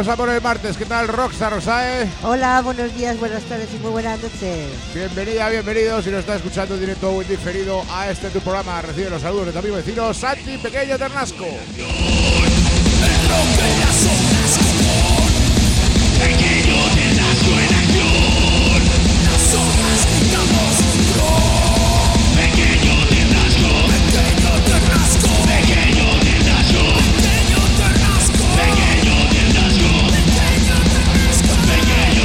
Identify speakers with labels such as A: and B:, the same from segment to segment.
A: Vamos a por el martes. ¿Qué tal, Roxa Rosae?
B: Hola, buenos días, buenas tardes y muy buenas noches.
A: Bienvenida, bienvenido. Si nos está escuchando en directo o en diferido a este tu programa, recibe los saludos de tu amigo vecino Santi Pequeño Ternasco.
C: Pequeño Ternasco en acción. Nosotros estamos Pequeño Ternasco. Pequeño Ternasco. Pequeño Ternasco. Pequeño Ternasco. Pequeño Ternasco. Pequeño Ternasco. Pequeño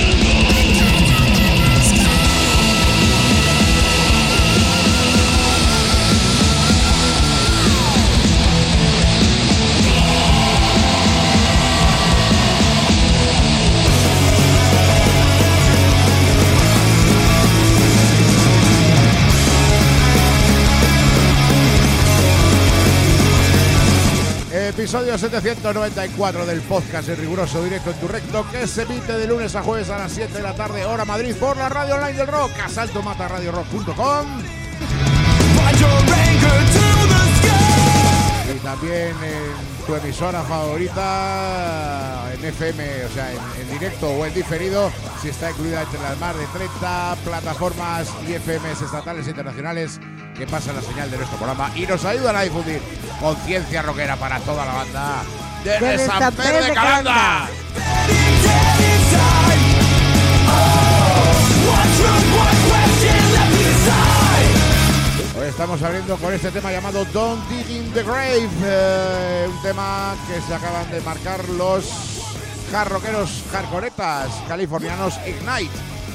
A: Episodio 794 del podcast en riguroso directo en tu recto, que se emite de lunes a jueves a las 7 de la tarde, hora Madrid, por la radio online del rock, asaltomataradiorock.com. Y también en tu emisora favorita, en FM, o sea, en directo o en diferido, si está incluida entre las más de 30 plataformas y FMs estatales e internacionales que pasan la señal de nuestro programa y nos ayudan a difundir conciencia rockera para toda la banda desde San Pedro de Calanda. Hoy estamos abriendo con este tema llamado Don't Dig in the Grave, un tema que se acaban de marcar los hard rockeros hardcoretas californianos Ignite.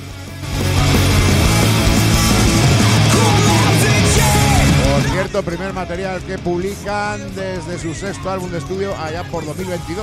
A: Por cierto, primer material que publican desde su sexto álbum de estudio allá por 2022.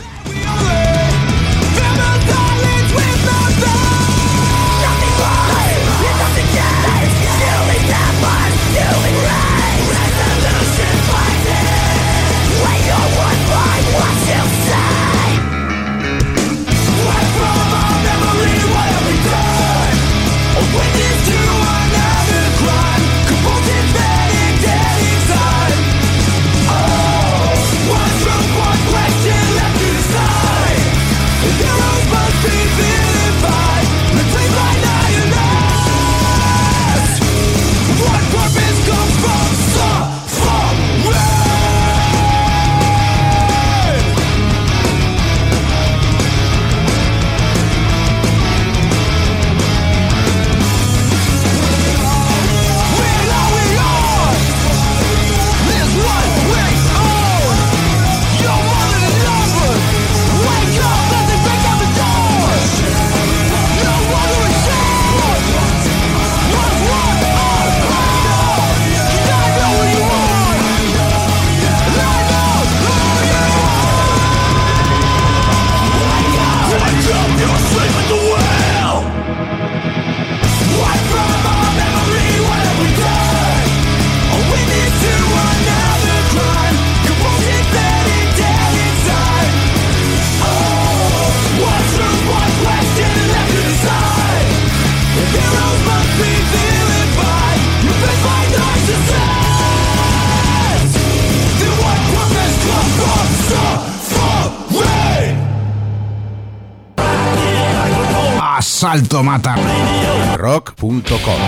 A: asaltomatarrock.com.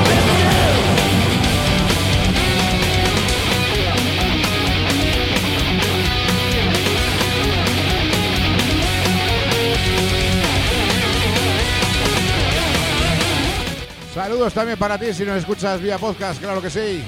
A: Saludos también para ti si nos escuchas vía podcast, claro que sí.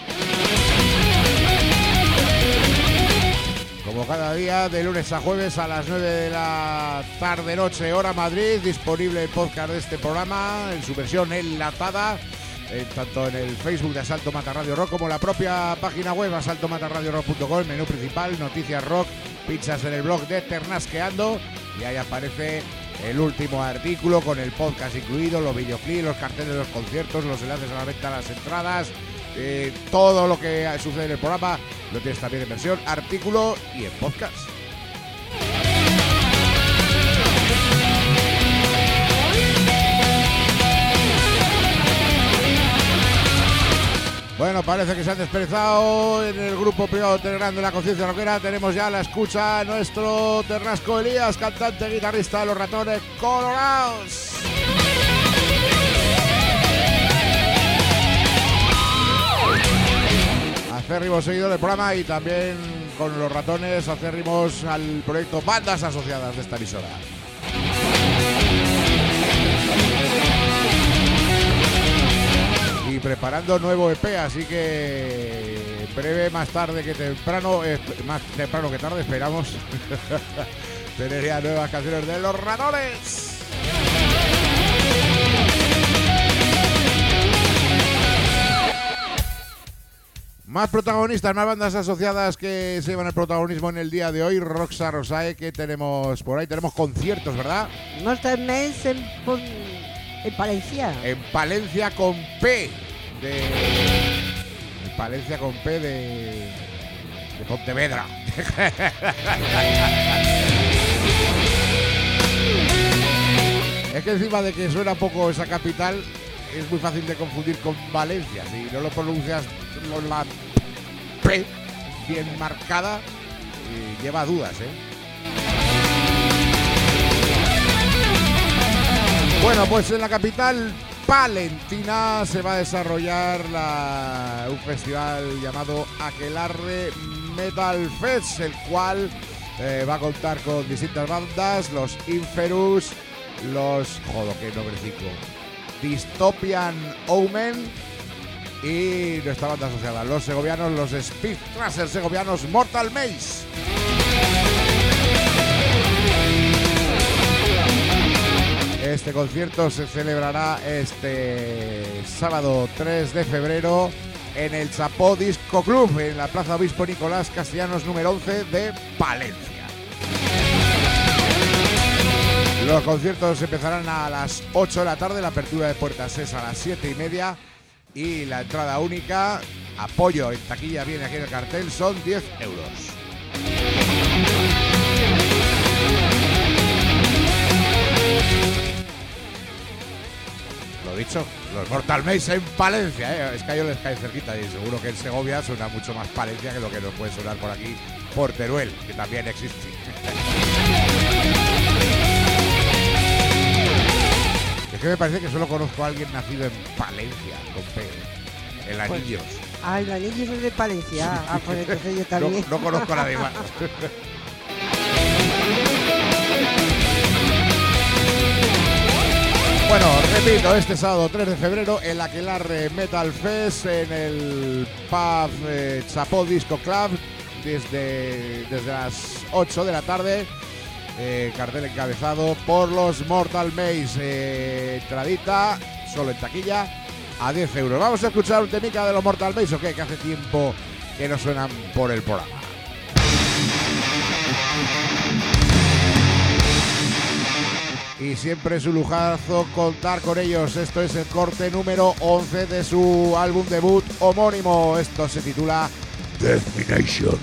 A: Como cada día, de lunes a jueves a las 9 de la tarde-noche, hora Madrid, disponible el podcast de este programa en su versión enlatada, tanto en el Facebook de Asalto Mata Radio Rock como la propia página web asaltomataradiorock.com, menú principal, noticias rock, pinchas en el blog de Ternasqueando y ahí aparece el último artículo con el podcast incluido, los videoclips, los carteles de los conciertos, los enlaces a la venta de las entradas, todo lo que sucede en el programa lo tienes también en versión artículo y en podcast. Bueno, Bueno, parece que se han desperezado en el grupo privado Telegram de la Conciencia Rockera. Tenemos ya a la escucha a nuestro Ternasco Elías, cantante, guitarrista de Los Ratones Colorados. Acérrimos seguidores del programa y también con Los Ratones acérrimos al proyecto Bandas Asociadas de esta emisora. Y preparando nuevo EP, así que breve, más tarde que temprano, más temprano que tarde, esperamos tener ya nuevas canciones de Los Ratones. Más protagonistas, más bandas asociadas que se llevan el protagonismo en el día de hoy. Roxa Rosae, que tenemos por ahí, tenemos conciertos, ¿verdad?
B: Mortal Maze en Palencia.
A: En Palencia con P de... En Palencia con P de Pontevedra. Es que encima de que suena poco esa capital, es muy fácil de confundir con Valencia. Si no lo pronuncias con la P bien marcada, lleva dudas, ¿eh? Bueno, pues en la capital palentina se va a desarrollar un festival llamado Aquelarre Metal Fest, el cual va a contar con distintas bandas, los Inferus, joder, qué nombrecico, Dystopian Omen y nuestra banda asociada, los segovianos, los Speed Tracers segovianos Mortal Maze. Este concierto se celebrará este sábado 3 de febrero en el Chapó Disco Club, en la Plaza Obispo Nicolás Castellanos número 11 de Palencia. Los conciertos empezarán a las 8 de la tarde, la apertura de puertas es a las 7:30 y la entrada única, apoyo en taquilla, viene aquí en el cartel, son 10 euros. Lo dicho, los Mortal Maze en Palencia, ¿eh? Es que a ellos les cae cerquita y seguro que en Segovia suena mucho más Palencia que lo que nos puede sonar por aquí, por Teruel, que también existe. Es que me parece que solo conozco a alguien nacido en Palencia, con P, en Anillos.
B: Pues, el Anillos es de Palencia. Ah, pues entonces yo también.
A: No conozco a nadie más. Bueno, repito, este sábado 3 de febrero el Aquelarre Metal Fest en el pub Chapó Disco Club desde las 8 de la tarde. Cartel encabezado por los Mortal Maze. Entradita, solo en taquilla, a 10 euros. Vamos a escuchar un temica de los Mortal Maze, ¿o qué? Que hace tiempo que no suenan por el programa. Y siempre es un lujazo contar con ellos. Esto es el corte número 11 de su álbum debut homónimo. Esto se titula Destination.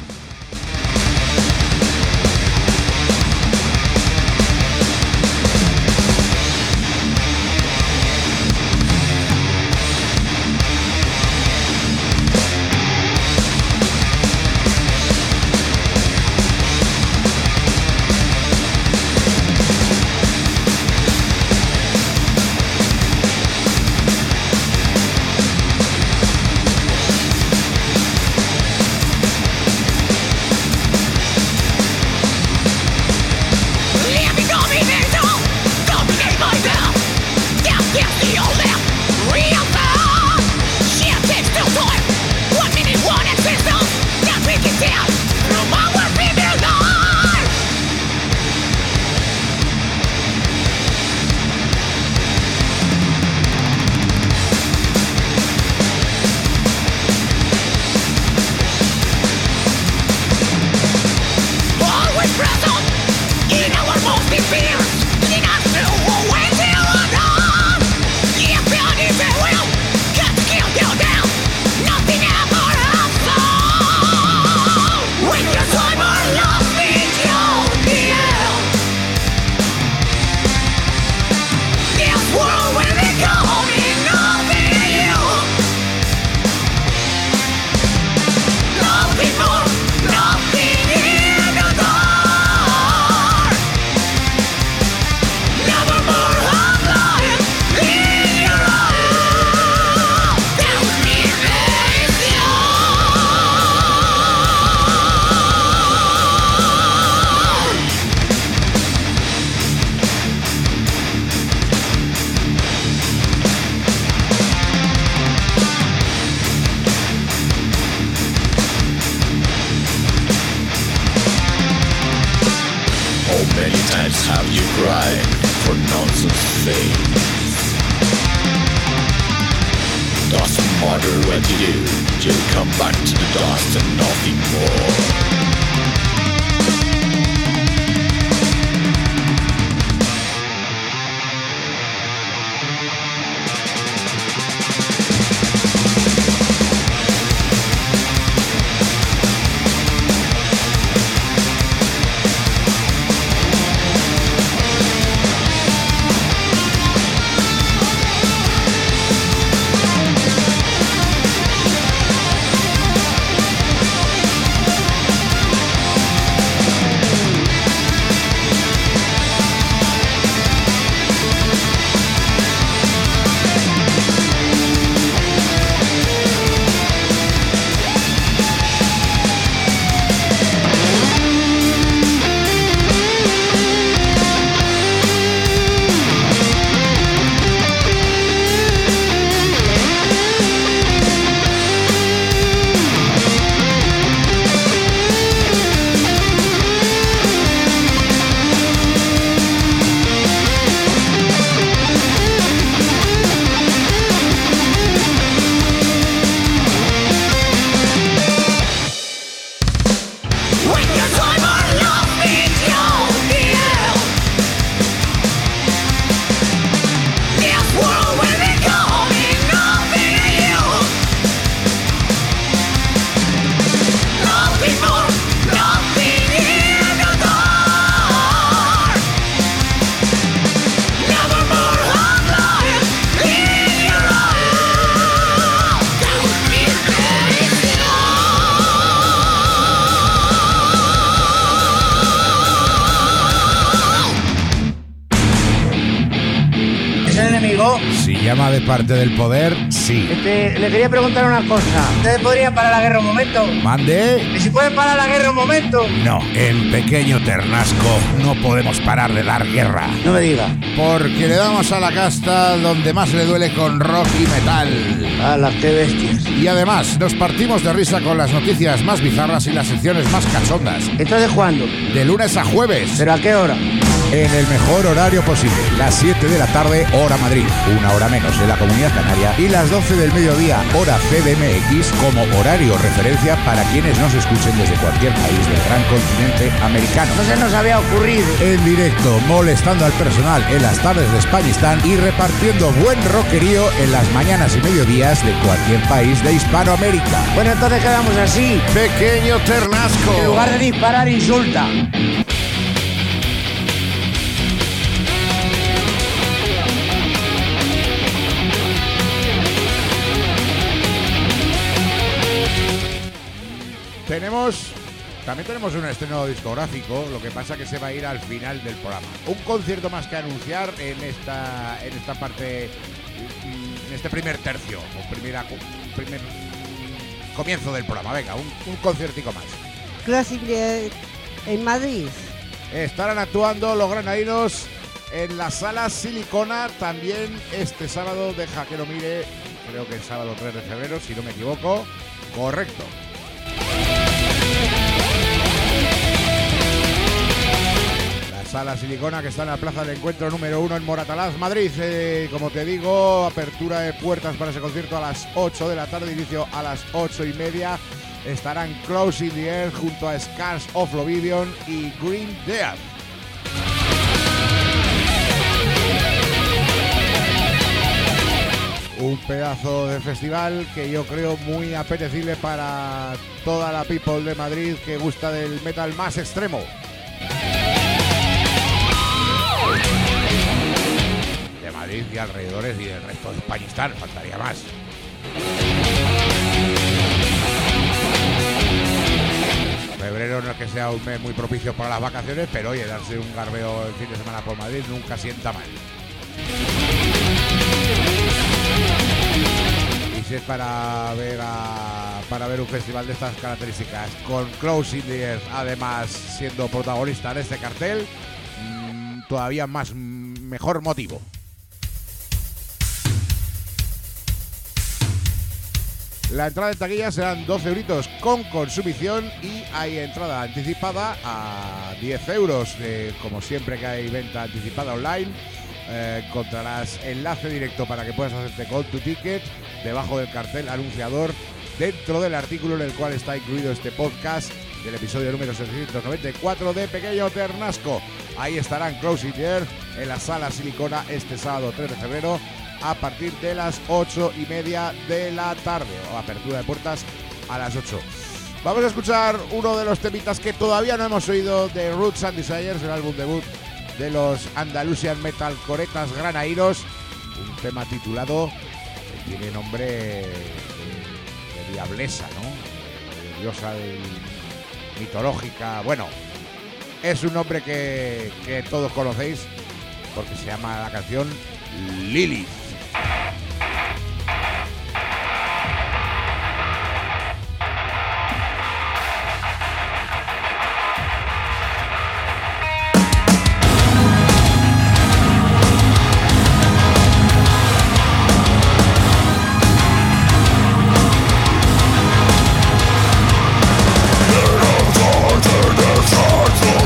C: matter what you do, you'll come back to the dust and nothing more.
A: Si llama de parte del poder, sí.
B: Le quería preguntar una cosa. ¿Ustedes podrían parar la guerra un momento?
A: ¿Mande?
B: ¿Y si pueden parar la guerra un momento?
A: No, en Pequeño Ternasco no podemos parar de dar guerra.
B: No me diga.
A: Porque le damos a la casta donde más le duele con rock y metal.
B: ¡Hala, qué bestias!
A: Y además, nos partimos de risa con las noticias más bizarras y las secciones más cachondas.
B: ¿Entonces cuándo?
A: De lunes a jueves.
B: ¿Pero a qué hora?
A: En el mejor horario posible, las 7 de la tarde, hora Madrid, una hora menos en la Comunidad Canaria, y las 12 del mediodía, hora CDMX, como horario referencia para quienes nos escuchen desde cualquier país del gran continente americano.
B: No se nos había ocurrido.
A: En directo, molestando al personal en las tardes de Españistán y repartiendo buen rockerío en las mañanas y mediodías de cualquier país de Hispanoamérica.
B: Bueno, entonces quedamos así.
A: Pequeño Ternasco.
B: En lugar de disparar, insulta.
A: También tenemos un estreno discográfico, lo que pasa que se va a ir al final del programa. Un concierto más que anunciar en esta parte, en este primer tercio, o primer comienzo del programa. Venga, un conciertico más.
B: Classic en Madrid.
A: Estarán actuando los granadinos en la Sala Silicona también este sábado. Deja que lo mire, creo que el sábado 3 de febrero, si no me equivoco. Correcto. Sala Silicona, que está en la Plaza del Encuentro número 1 en Moratalaz, Madrid. Como te digo, apertura de puertas para ese concierto a las 8 de la tarde, inicio a las 8:30. Estarán Close in the Air junto a Scars of Oblivion y Green Death. Un pedazo de festival que yo creo muy apetecible para toda la people de Madrid que gusta del metal más extremo. De Madrid y alrededores y del resto de Españistán, faltaría más. Febrero no es que sea un mes muy propicio para las vacaciones, pero oye, darse un garbeo el fin de semana por Madrid nunca sienta mal. Y si es para ver un festival de estas características, con Close in the Earth además siendo protagonista en este cartel, todavía mejor motivo. La entrada en taquilla serán 12 euritos con consumición y hay entrada anticipada a 10 euros. Como siempre que hay venta anticipada online, encontrarás enlace directo para que puedas hacerte con tu ticket debajo del cartel anunciador dentro del artículo en el cual está incluido este podcast del episodio número 794 de Pequeño Ternasco. Ahí estarán Closing Year en la Sala Silicona este sábado 3 de febrero a partir de las 8:30 de la tarde, o apertura de puertas a las 8. Vamos a escuchar uno de los temitas que todavía no hemos oído de Roots and Desires, el álbum debut de los Andalusian Metal Coretas Granairos, un tema titulado, que tiene nombre de diablesa, ¿no? De diosa mitológica. Bueno, es un nombre que todos conocéis porque se llama la canción Lilith.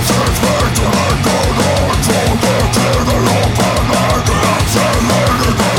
C: Let it go.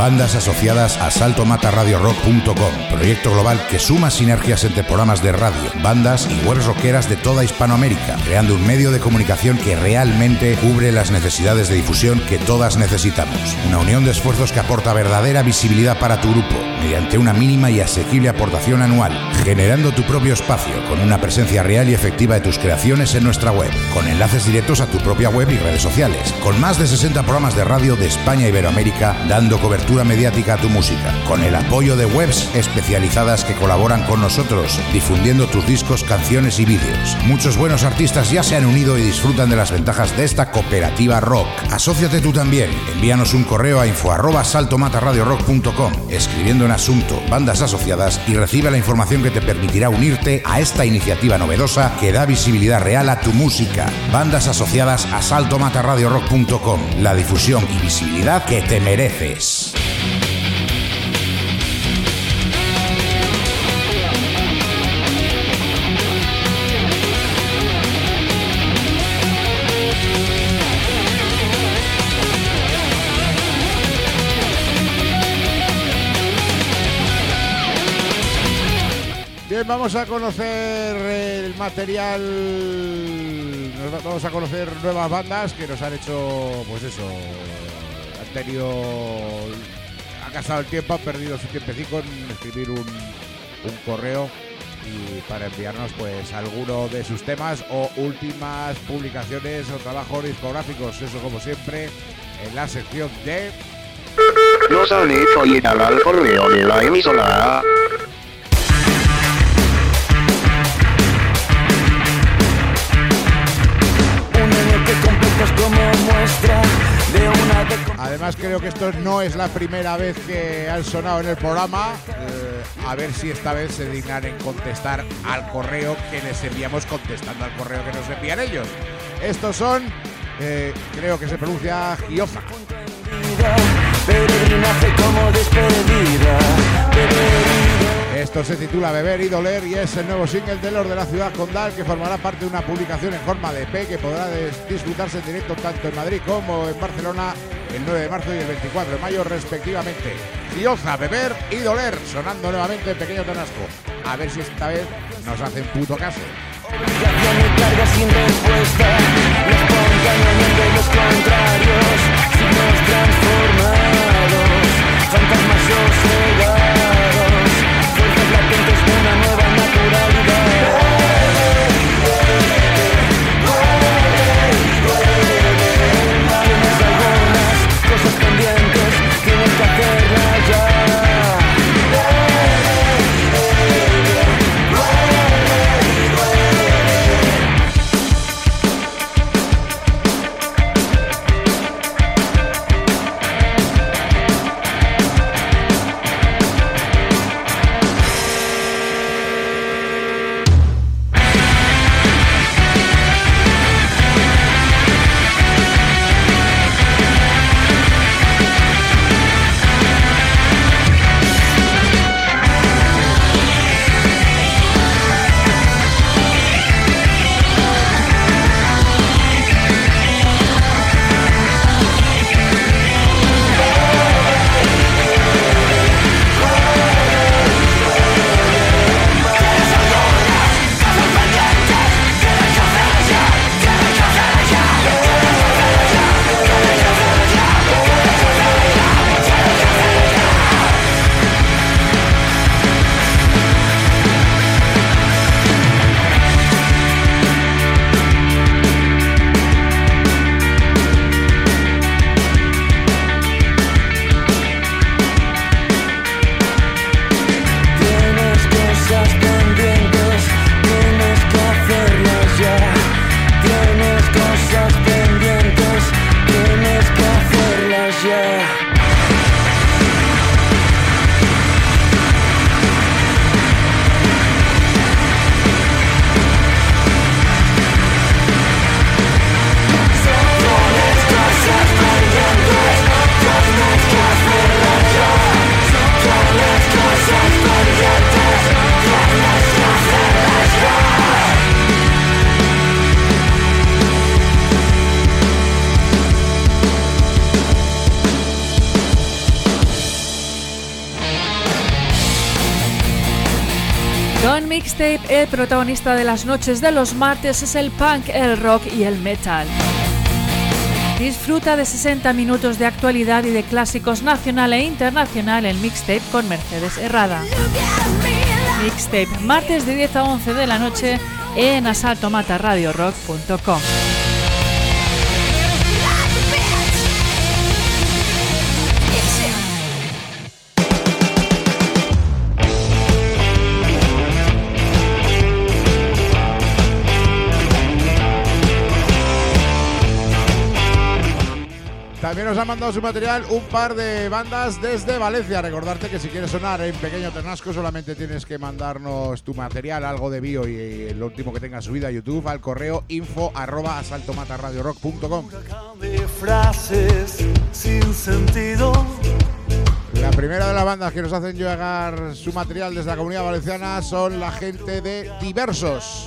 D: Bandas asociadas a saltomataradiorock.com, proyecto global que suma sinergias entre programas de radio, bandas y webs rockeras de toda Hispanoamérica, creando un medio de comunicación que realmente cubre las necesidades de difusión que todas necesitamos. Una unión de esfuerzos que aporta verdadera visibilidad para tu grupo, mediante una mínima y asequible aportación anual, generando tu propio espacio con una presencia real y efectiva de tus creaciones en nuestra web, con enlaces directos a tu propia web y redes sociales, con más de 60 programas de radio de España e Iberoamérica dando cobertura mediática a tu música, con el apoyo de webs especializadas que colaboran con nosotros, difundiendo tus discos, canciones y vídeos. Muchos buenos artistas ya se han unido y disfrutan de las ventajas de esta cooperativa rock. Asóciate tú también. Envíanos un correo a info@saltomataradiorock.com, escribiendo en asunto Bandas Asociadas, y recibe la información que te permitirá unirte a esta iniciativa novedosa que da visibilidad real a tu música. Bandas asociadas a saltomataradiorock.com, la difusión y visibilidad que te mereces.
A: Bien, vamos a conocer el material, vamos a conocer nuevas bandas que nos han hecho, pues eso, ha gastado el tiempo, han perdido su tiempecito en escribir un correo y para enviarnos pues alguno de sus temas o últimas publicaciones o trabajos discográficos, eso como siempre en la sección de...
E: Nos han hecho llegar al correo de la emisora.
A: Además creo que esto no es la primera vez que han sonado en el programa, a ver si esta vez se dignan en contestar al correo que les enviamos, contestando al correo que nos envían ellos. Estos son, creo que se pronuncia Gioza. Esto se titula Beber y Doler y es el nuevo single de los de la ciudad condal, que formará parte de una publicación en forma de EP que podrá disfrutarse en directo tanto en Madrid como en Barcelona el 9 de marzo y el 24 de mayo respectivamente. Gioza, Beber y Doler, sonando nuevamente en Pequeño Tonasco. A ver si esta vez nos hacen puto caso.
F: Obligación y carga sin respuesta, espontáneamente los contrarios, signos transformados, fantasmas sosegados, fuerzas latentes de una nueva naturalidad. Tienes algunas cosas pendientes, tienes que hacerlas ya.
G: Con Mixtape, el protagonista de las noches de los martes es el punk, el rock y el metal. Disfruta de 60 minutos de actualidad y de clásicos nacional e internacional en Mixtape con Mercedes Herrada. Mixtape, martes de 10 a 11 de la noche en asaltomatarradiorock.com.
A: También nos han mandado su material un par de bandas desde Valencia. Recordarte que si quieres sonar en Pequeño Ternasco solamente tienes que mandarnos tu material, algo de bio y lo último que tengas subido a YouTube al correo info@asaltomatarradiorock.com.
F: Frases sin sentido.
A: La primera de las bandas que nos hacen llegar su material desde la Comunidad Valenciana son la gente de Diversos.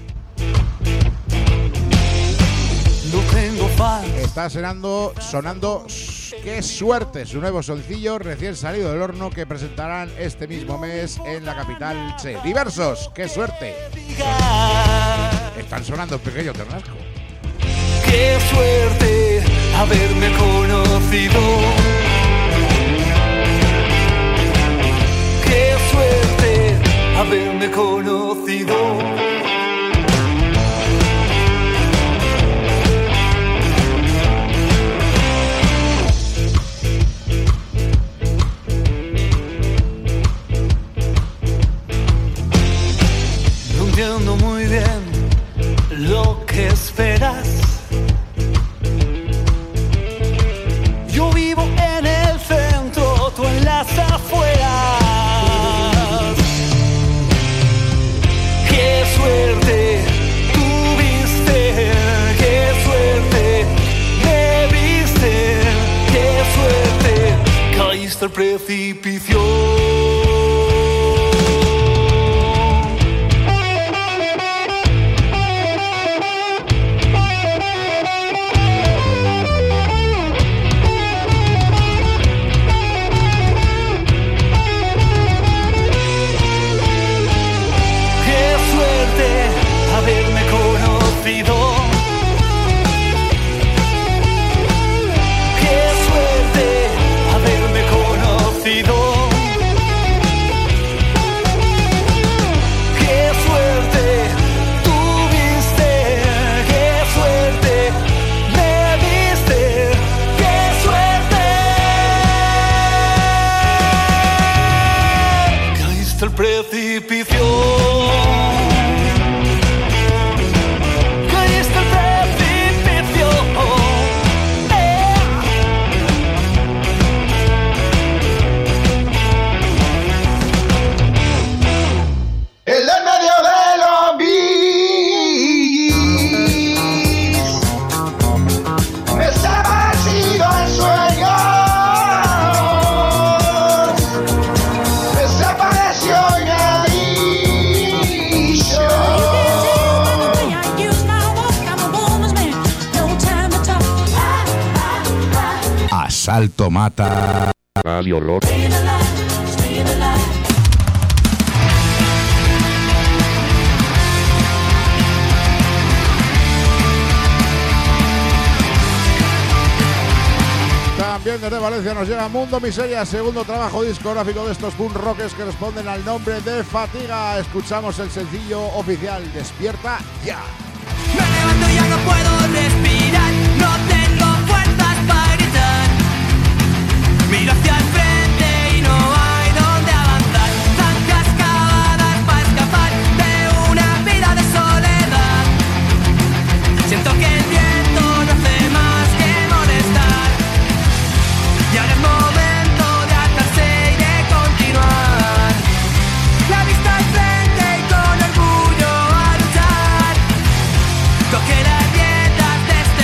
F: No tengo fans.
A: Está sonando Qué Suerte, su nuevo sencillo recién salido del horno que presentarán este mismo mes en la capital Che. Diversos, Qué Suerte. Están sonando en Pequeño Ternasco.
F: Qué suerte haberme conocido. Qué suerte haberme conocido. Entiendo muy bien lo que esperas. Yo vivo en el centro, tú en las afueras. Qué suerte tuviste, qué suerte me viste, qué suerte caíste al precipicio. Haberme conocido. Qué suerte haberme conocido. Qué suerte tuviste, qué suerte me viste, qué suerte caíste al precipicio.
D: Asalto Mata
C: Radio Rock.
A: También desde Valencia nos llega Mundo Miseria, segundo trabajo discográfico de estos punk rockers que responden al nombre de Fatiga. Escuchamos el sencillo oficial, Despierta Ya.
H: Me levanto y ya no puedo respirar, no tengo fuerzas para gritar. Miro hacia el frente y no hay donde avanzar. Zancas cavadas para escapar de una vida de soledad. Siento que el viento no hace más que molestar. Y ahora es momento de atarse y de continuar. La vista al frente y con orgullo a luchar. Coge las riendas de este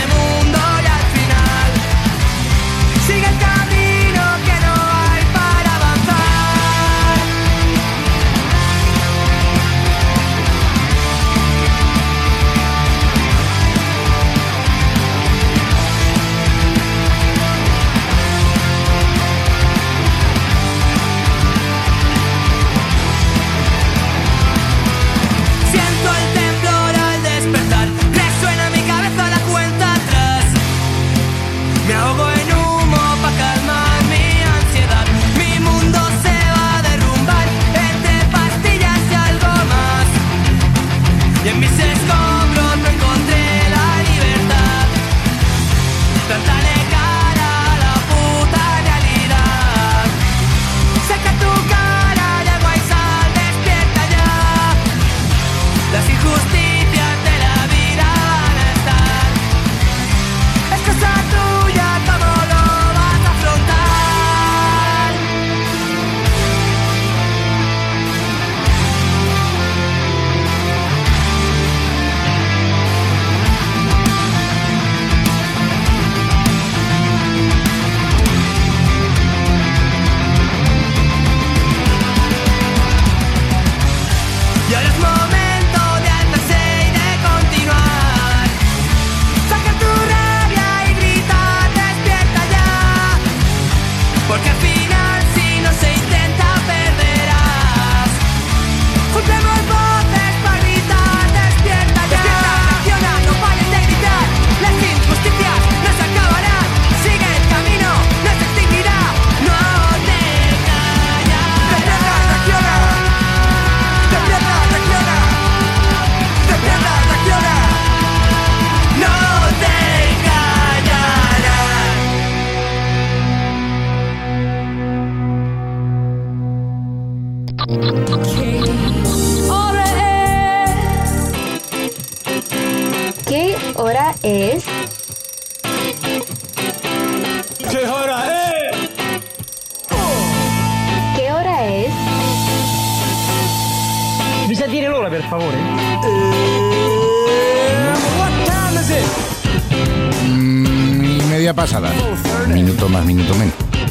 I: dire l'ora, per favore?
D: Media pasada. Minuto más, minuto menos.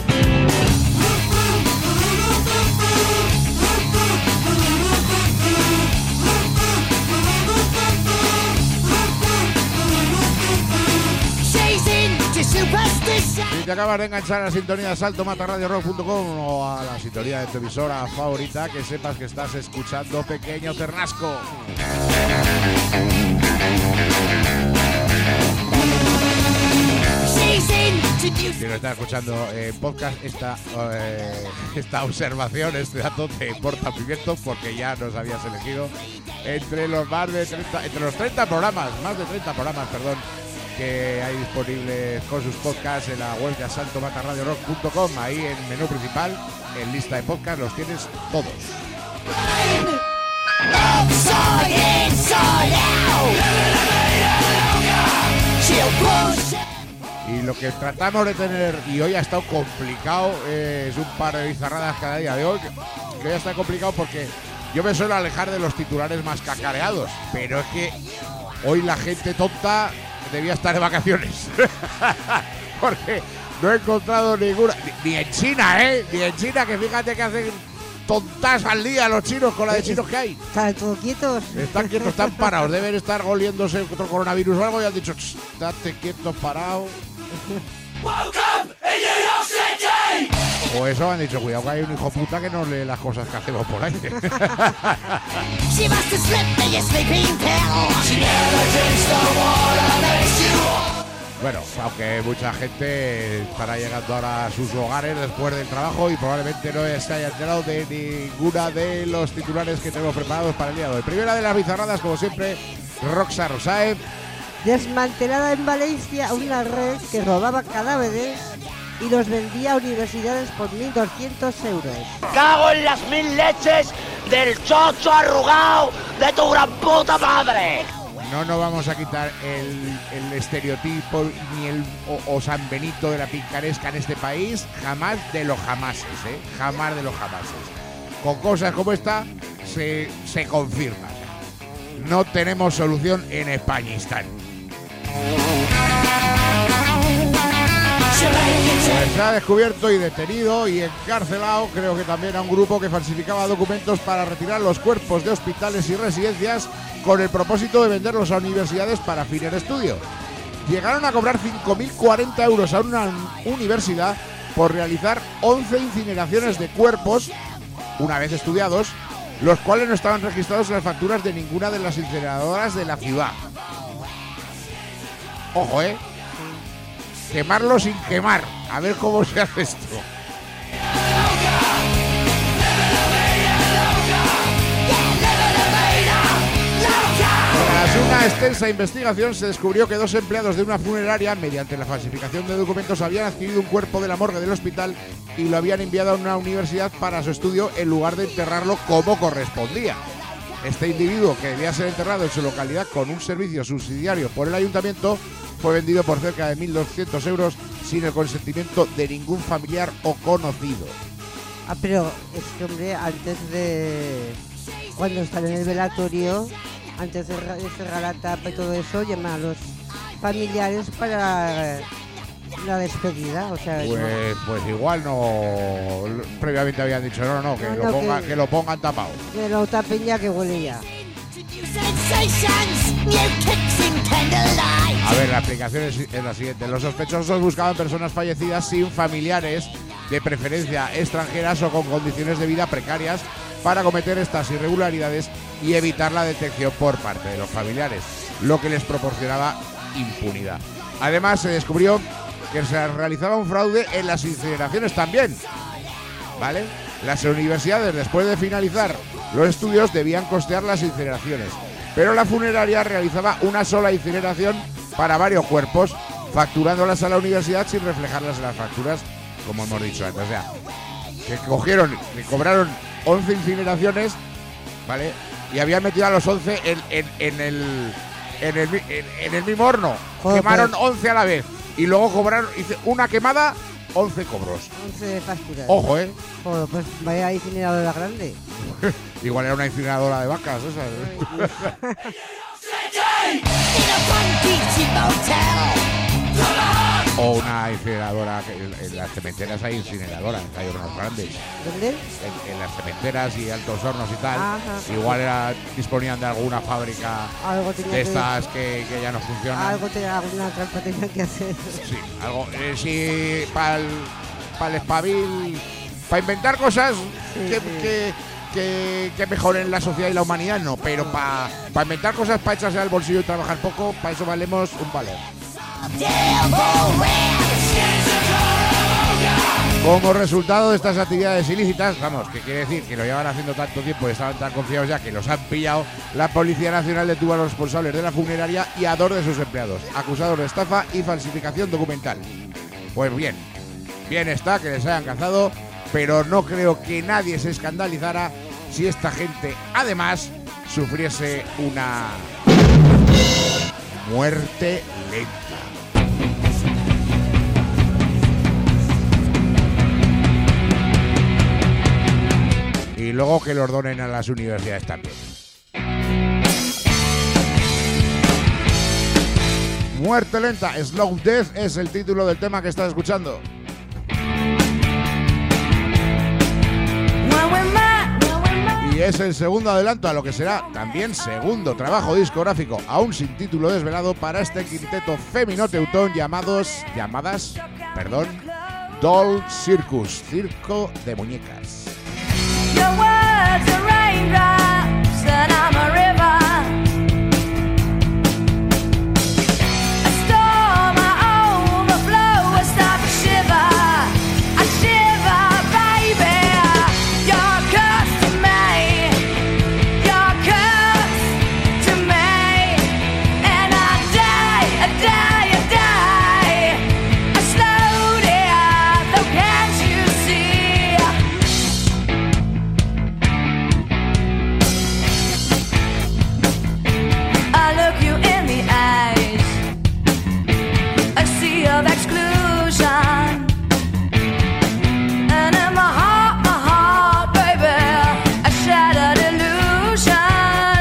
A: Si te acabas de enganchar a la sintonía de saltomatarradiorock.com o a la sintonía de tu emisora favorita, que sepas que estás escuchando Pequeño Ternasco. Si no estás escuchando podcast, esta observación, este dato te importa pimiento porque ya nos habías elegido entre los más de 30, entre los 30 programas, más de 30 programas, perdón, que hay disponibles con sus podcasts en la web de asaltomatarradiorock.com. Ahí en menú principal, en lista de podcasts, los tienes todos. Y lo que tratamos de tener, y hoy ha estado complicado, es un par de bizarradas cada día de hoy, que hoy ha estado complicado porque yo me suelo alejar de los titulares más cacareados, pero es que hoy la gente tonta debía estar de vacaciones. Porque no he encontrado ninguna, ni en China, ni en China, que fíjate que hacen tontas al día los chinos con la de chinos que hay.
B: Están todos quietos.
A: Están quietos, están parados, deben estar goliéndose otro coronavirus o algo y han dicho, date quieto, parado. O eso han dicho, cuidado que hay un hijo puta que no lee las cosas que hacemos por ahí. Bueno, aunque mucha gente estará llegando ahora a sus hogares después del trabajo y probablemente no se haya enterado de ninguna de los titulares que tenemos preparados para el día de hoy. Primera de las bizarradas, como siempre, Roxa Rosae.
B: Desmantelada en Valencia una red que robaba cadáveres y los vendía a universidades por 1.200 euros.
J: ¡Cago en las 1000 leches del chocho arrugado de tu gran puta madre!
A: No nos vamos a quitar el estereotipo ni el o San Benito de la picaresca en este país, jamás de los jamases, jamás de los jamases. Con cosas como esta se confirma. No tenemos solución en Españistán. Se ha descubierto y detenido y encarcelado, creo que también a un grupo que falsificaba documentos para retirar los cuerpos de hospitales y residencias con el propósito de venderlos a universidades para fines de estudio. Llegaron a cobrar 5.040 euros a una universidad por realizar 11 incineraciones de cuerpos, una vez estudiados, los cuales no estaban registrados en las facturas de ninguna de las incineradoras de la ciudad. Ojo, quemarlo sin quemar. A ver cómo se hace esto. Tras una extensa investigación se descubrió que 2 empleados de una funeraria, mediante la falsificación de documentos, habían adquirido un cuerpo de la morgue del hospital y lo habían enviado a una universidad para su estudio en lugar de enterrarlo como correspondía. Este individuo, que debía ser enterrado en su localidad con un servicio subsidiario por el ayuntamiento, fue vendido por cerca de 1.200 euros sin el consentimiento de ningún familiar o conocido.
B: Pero este hombre, antes de... cuando están en el velatorio, antes de cerrar la tapa y todo eso, llama a los familiares para la despedida. O sea,
A: pues igual no... Previamente habían dicho, no, que lo pongan tapado.
B: Que lo tapen ya, que huele ya.
A: A ver, la explicación es la siguiente. Los sospechosos buscaban personas fallecidas sin familiares, de preferencia extranjeras o con condiciones de vida precarias, para cometer estas irregularidades y evitar la detección por parte de los familiares, lo que les proporcionaba impunidad. Además, se descubrió que se realizaba un fraude en las incineraciones también, ¿vale? Las universidades, después de finalizar los estudios, debían costear las incineraciones, pero la funeraria realizaba una sola incineración para varios cuerpos, facturándolas a la universidad sin reflejarlas en las facturas, como hemos dicho antes. O sea, que cobraron 11 incineraciones, ¿vale? Y habían metido a los 11 en el mismo horno. Joder. Quemaron 11 a la vez y luego cobraron una quemada 11 cobros.
B: 11 facturas.
A: Ojo,
B: Joder, pues vaya incineradora grande.
A: Igual era una incineradora de vacas, esas. O una incineradora, en las cementeras hay incineradoras, hay unas grandes.
B: ¿Dónde?
A: En las cementeras y altos hornos y tal.
B: Ajá.
A: Igual disponían de alguna fábrica
B: Algo tenía
A: de
B: que-
A: estas que ya no funcionan.
B: Alguna trampa tenía que hacer.
A: Sí, algo. Sí, para el espabil, para inventar cosas que mejoren la sociedad y la humanidad, no. Pero para inventar cosas para echarse al bolsillo y trabajar poco, para eso valemos un valer. Como resultado de estas actividades ilícitas, vamos, que quiere decir que lo llevan haciendo tanto tiempo y estaban tan confiados ya que los han pillado, la Policía Nacional detuvo a los responsables de la funeraria y a 2 de sus empleados, acusados de estafa y falsificación documental. Pues bien está que les hayan cazado, pero no creo que nadie se escandalizara si esta gente además sufriese una muerte lenta. Y luego que los donen a las universidades también. Muerte lenta, Slow Death es el título del tema que estás escuchando. Y es el segundo adelanto a lo que será también segundo trabajo discográfico, aún sin título desvelado, para este quinteto femino-teutón llamadas Doll Circus, circo de muñecas.
H: Your words are raindrops and I'm a river. A storm, I overflow, I start to shiver. I shiver, baby. You're cursed to me. You're cursed to me. And I die, I die, I die. I slow down, though can't you see? I look you in the eyes, a sea of exclusion, and in my heart, baby, a shattered illusion.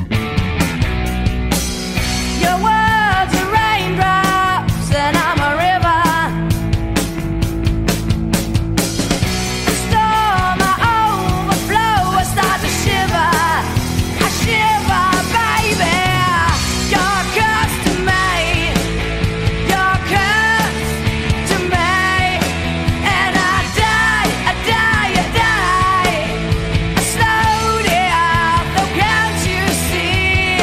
H: Your words are raindrops and I'm a river. A storm, I overflow, I start to shiver. I shiver, baby. You're cursed to me. You're cursed to me. And I die, I die, I die. I slow down, though can't you see?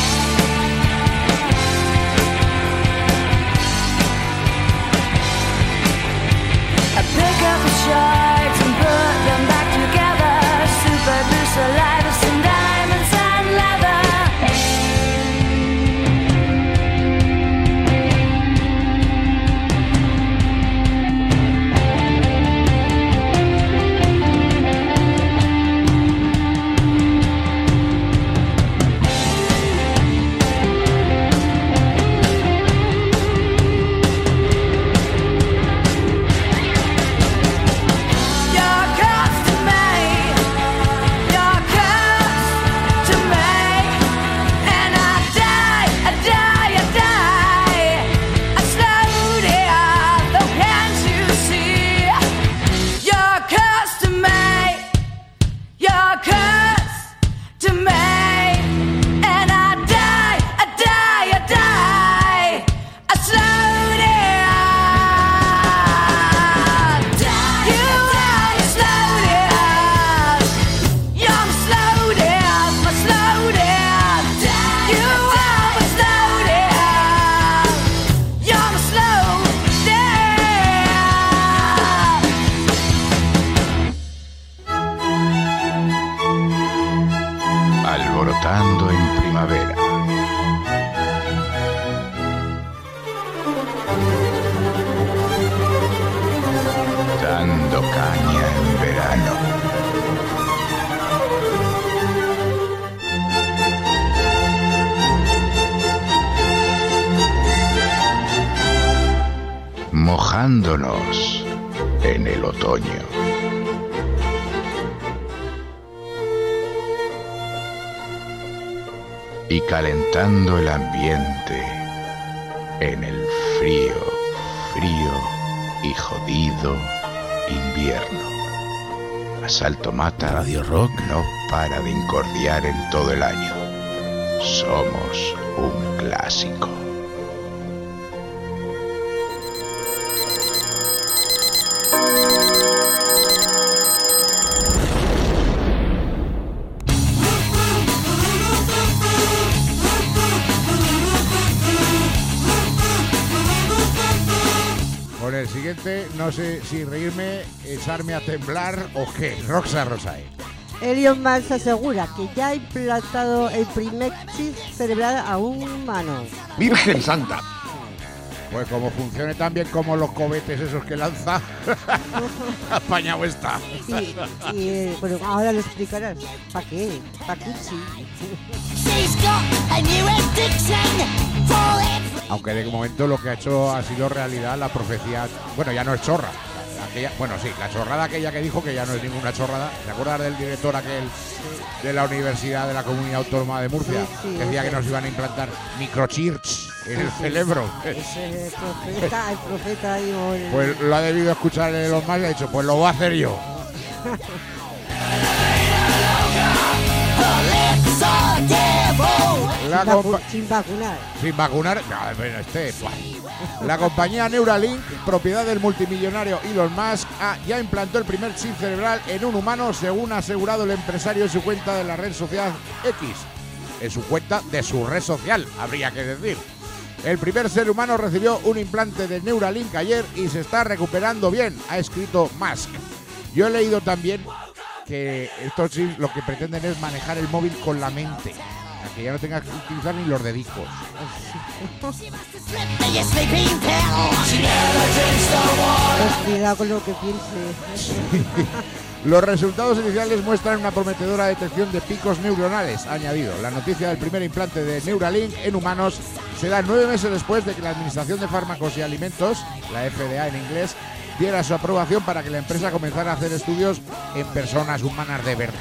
H: I pick up the shards and put them back together. Super glue, saliva, some diamonds and leather. You're cursed to me. You're cursed to me. And I die, I die, I die. I slow down, though can't you see? You're cursed to me. You're cursed to me. And I die, I die, I die. I slow down. You are slow down. You're slow down, my slow down. You are my slow down. You're my slow down.
D: Alborotando en primavera. Dando caña en verano. Mojándonos
C: en el otoño. Y calentando el ambiente en el frío y jodido invierno. Asalto Mata Radio Rock no para de incordiar en todo el año. Somos un clásico.
A: Con el siguiente, no sé si reírme, echarme a temblar o qué. Roxa Rosae.
B: Elon Musk asegura que ya ha implantado el primer chip cerebral a un humano.
C: ¡Virgen Santa!
A: Pues como funcione tan bien como los cohetes esos que lanza, apañado está.
B: Y bueno, ahora lo explicarás. ¿Para qué? ¿Para qué sí?
A: Aunque de momento lo que ha hecho ha sido realidad la profecía. Bueno, ya no es chorra. Bueno, sí, la chorrada aquella que dijo que ya no es ninguna chorrada. ¿Te acuerdas del director aquel de la Universidad de la Comunidad Autónoma de Murcia?
B: Sí,
A: que decía que nos iban a implantar microchips en el cerebro.
B: Ese profeta, el profeta, digo.
A: Pues lo ha debido escuchar Elon Musk y ha dicho, pues lo voy a hacer yo.
B: Sin vacunar.
A: Sin vacunar. No, bueno, La compañía Neuralink, propiedad del multimillonario Elon Musk, ya implantó el primer chip cerebral en un humano, según ha asegurado el empresario en su cuenta de la red social X. En su cuenta de su red social, habría que decir. El primer ser humano recibió un implante de Neuralink ayer y se está recuperando bien, ha escrito Musk. Yo he leído también que estos chips lo que pretenden es manejar el móvil con la mente, a que ya no tengas que utilizar ni los dedicos.
B: Cuidado con lo que piense.
A: Los resultados iniciales muestran una prometedora detección de picos neuronales, ha añadido. La noticia del primer implante de Neuralink en humanos se da 9 meses después de que la Administración de Fármacos y Alimentos, la FDA en inglés, diera su aprobación para que la empresa comenzara a hacer estudios en personas humanas de verdad.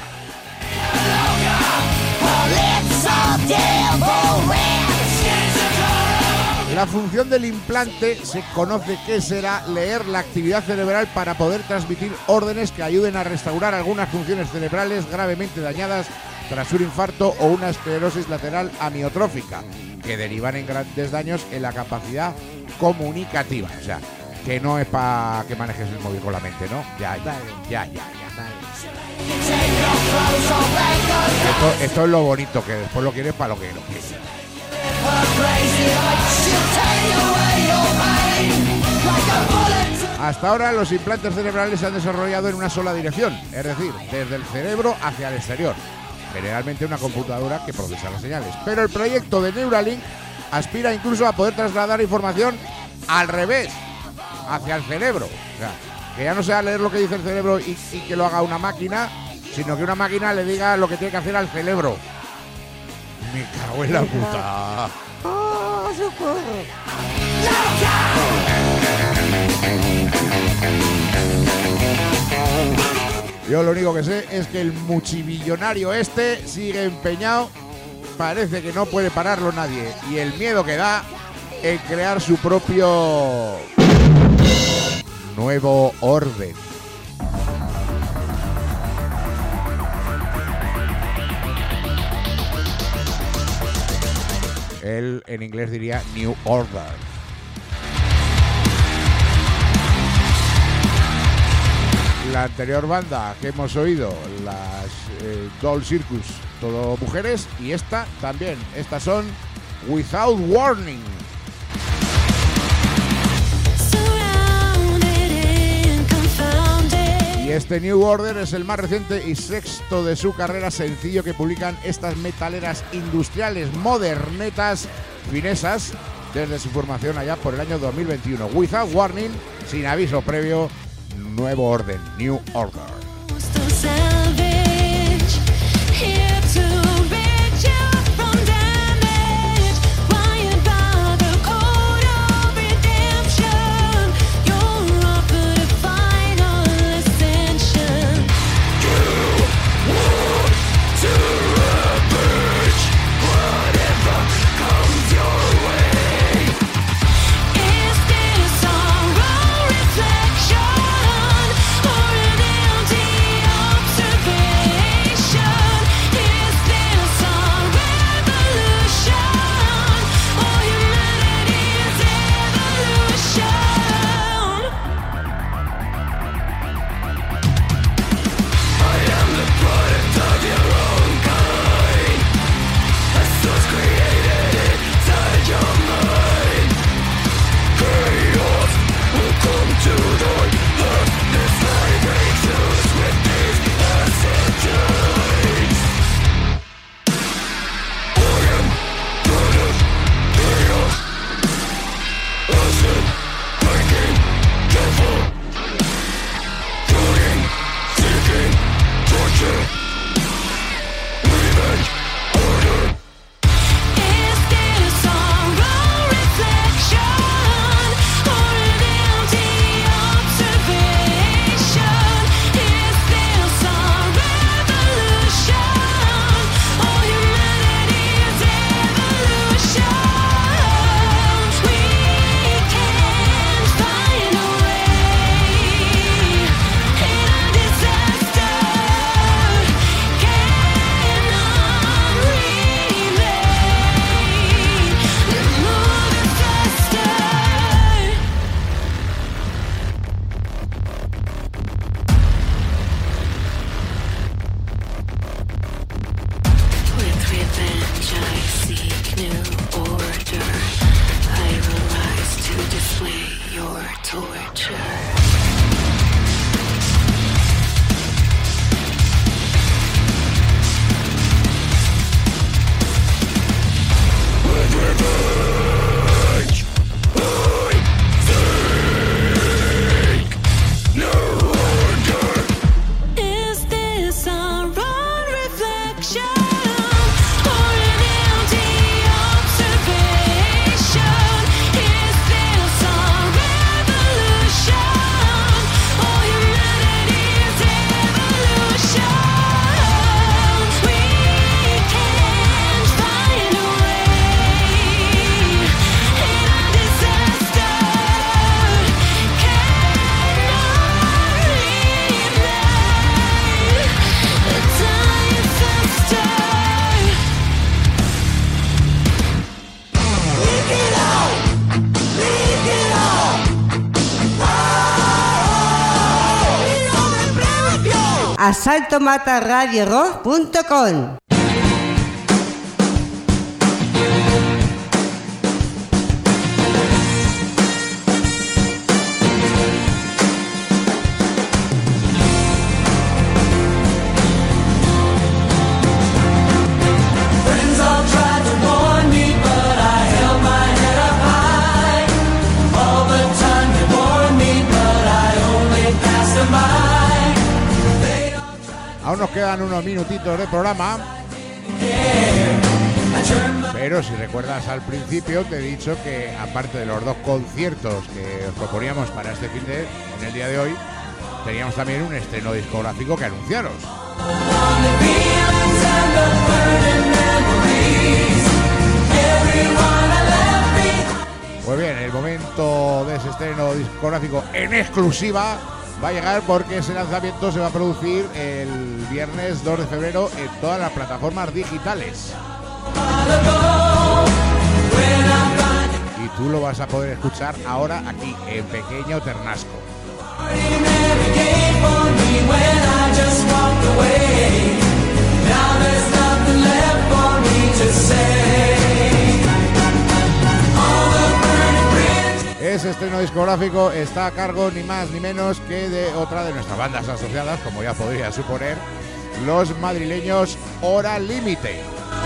A: La función del implante se conoce que será leer la actividad cerebral para poder transmitir órdenes que ayuden a restaurar algunas funciones cerebrales gravemente dañadas tras un infarto o una esclerosis lateral amiotrófica, que derivan en grandes daños en la capacidad comunicativa. O sea, que no es para que manejes el móvil con la mente, ¿no? Ya. Esto es lo bonito, que después lo quieres para lo que lo quieres. Hasta ahora los implantes cerebrales se han desarrollado en una sola dirección, es decir, desde el cerebro hacia el exterior, generalmente una computadora que procesa las señales. Pero el proyecto de Neuralink aspira incluso a poder trasladar información al revés, hacia el cerebro. O sea, que ya no sea leer lo que dice el cerebro y que lo haga una máquina, sino que una máquina le diga lo que tiene que hacer al cerebro. Me cago en la puta.
B: ¡Oh, socorro!
A: Yo lo único que sé es que el multimillonario este sigue empeñado. Parece que no puede pararlo nadie. Y el miedo que da en crear su propio nuevo orden. Él en inglés diría New Order. La anterior banda que hemos oído, las Doll Circus, todo mujeres, y esta también. Estas son Without Warning. Y este New Order es el más reciente y sexto de su carrera sencillo que publican estas metaleras industriales modernetas finesas desde su formación allá por el año 2021. Without Warning, sin aviso previo, nuevo orden, New Order.
B: asaltomatarradiorock.com.
A: Aún nos quedan unos minutitos de programa, pero si recuerdas al principio te he dicho que aparte de los dos conciertos que os proponíamos para este fin de en el día de hoy, teníamos también un estreno discográfico que anunciaros. Pues bien, el momento de ese estreno discográfico en exclusiva va a llegar porque ese lanzamiento se va a producir el viernes 2 de febrero en todas las plataformas digitales. Y tú lo vas a poder escuchar ahora aquí, en Pequeño Ternasco. Ese estreno discográfico está a cargo ni más ni menos que de otra de nuestras bandas asociadas, como ya podría suponer, los madrileños Hora Límite.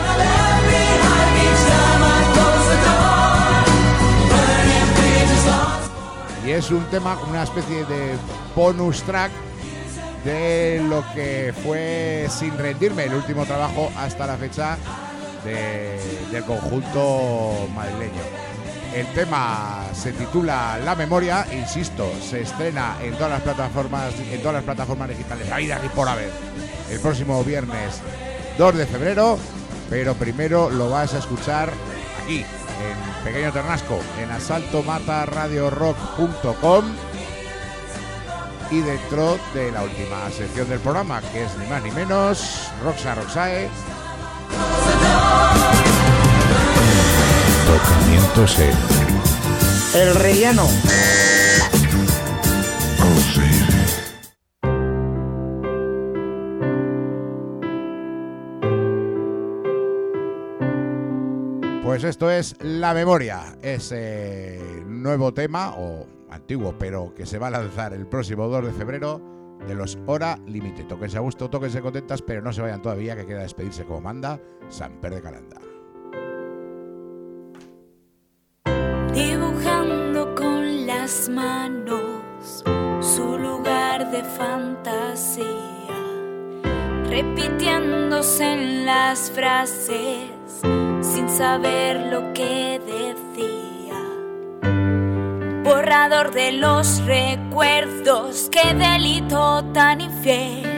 A: Y es un tema, una especie de bonus track de lo que fue Sin Rendirme, el último trabajo hasta la fecha del conjunto madrileño. El tema se titula La Memoria, insisto, se estrena en todas las plataformas digitales habidas y por haber el próximo viernes 2 de febrero, pero primero lo vas a escuchar aquí en Pequeño Ternasco, en asaltomatarradiorock.com y dentro de la última sección del programa, que es ni más ni menos Roxa Roxae.
D: Tocamientos
J: El relleno.
A: Pues esto es La Memoria, ese nuevo tema, o antiguo, pero que se va a lanzar el próximo 2 de febrero de los Hora Límite. Tóquense a gusto, tóquense contentas, pero no se vayan todavía, que queda despedirse como manda Samper de Calanda.
I: Dibujando con las manos su lugar de fantasía, repitiéndose en las frases sin saber lo que decía. Borrador de los recuerdos, qué delito tan infiel.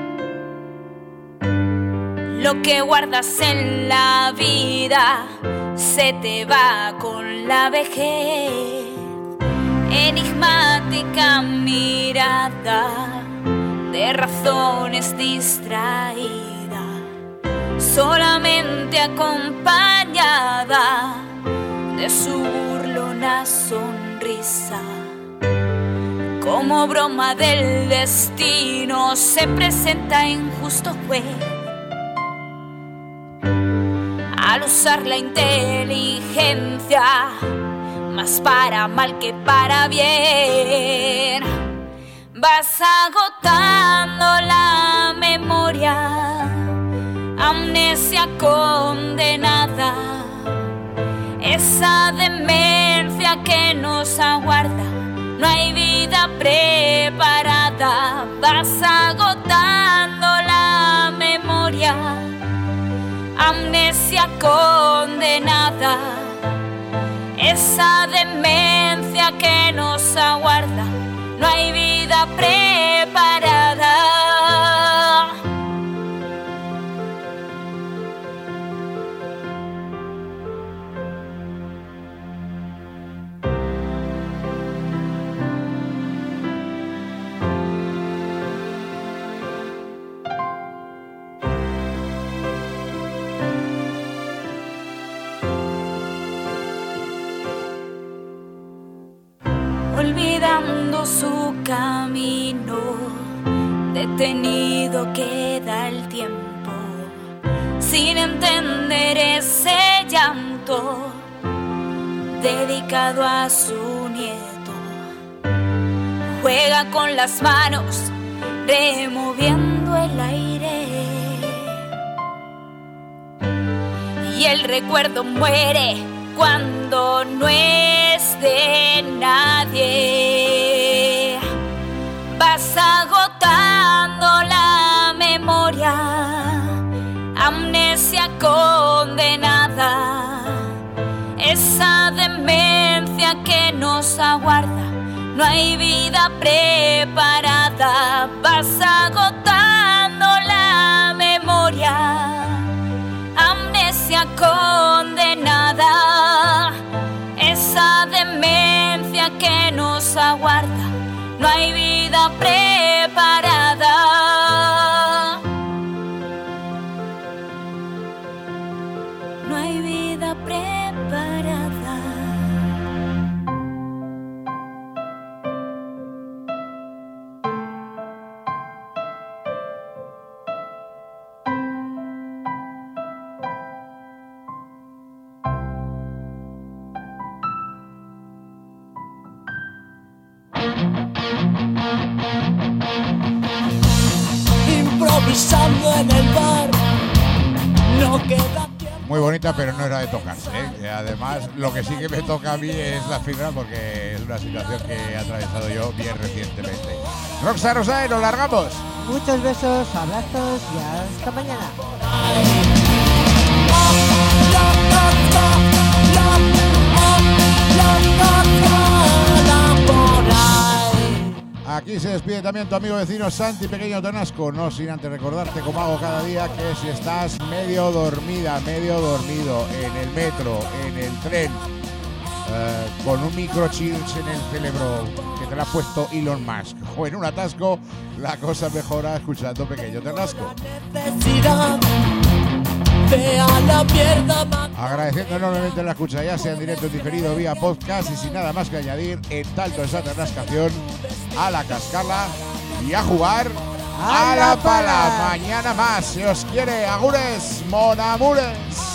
I: Lo que guardas en la vida se te va con la vejez. Enigmática mirada de razones distraída, solamente acompañada de su burlona sonrisa. Como broma del destino se presenta injusto juez. al usar la inteligencia, más para mal que para bien. Vas agotando la memoria, amnesia condenada, esa demencia que nos aguarda. No hay vida preparada. Vas agotando la memoria, amnesia condenada, esa demencia que nos aguarda. No hay vida preparada. Olvidando su camino, detenido queda el tiempo, sin entender ese llanto, dedicado a su nieto. Juega con las manos, removiendo el aire, y el recuerdo muere cuando no es de nadie. Vas agotando la memoria, amnesia condenada, esa demencia que nos aguarda. No hay vida preparada. Vas agotando la memoria, amnesia condenada, esa demencia que nos aguarda. No hay vida preparada. No hay vida preparada.
F: Improvisando en el bar, no queda tiempo.
A: Muy bonita, pero no era de tocarse, ¿eh? Y además, lo que sí que me toca a mí es la fibra, porque es una situación que he atravesado yo bien recientemente. Roxa Rosae, nos largamos.
B: Muchos besos, abrazos y hasta mañana.
A: Aquí se despide también tu amigo vecino Santi Pequeño Tonasco, no sin antes recordarte, como hago cada día, que si estás medio dormida, medio dormido, en el metro, en el tren, con un microchip en el cerebro que te lo ha puesto Elon Musk, o en un atasco, la cosa mejora escuchando Pequeño Tonasco. Agradeciendo enormemente la escucha, ya sea en directo, en diferido, vía podcast, y sin nada más que añadir, en tanto esa Ternascación, a la cascala y a jugar a la pala. Mañana más, si os quiere, agures, monamures.